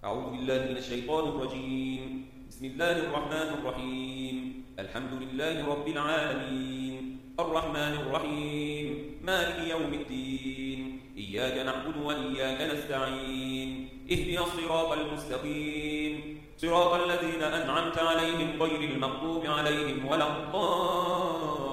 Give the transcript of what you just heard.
أعوذ بالله من الشيطان الرجيم. بسم الله الرحمن الرحيم. الحمد لله رب العالمين، الرحمن الرحيم، مالك يوم الدين، إياك نعبد وإياك نستعين، اهدنا الصراط المستقيم، صراط الذين أنعمت عليهم غير المغضوب عليهم ولا الضالين.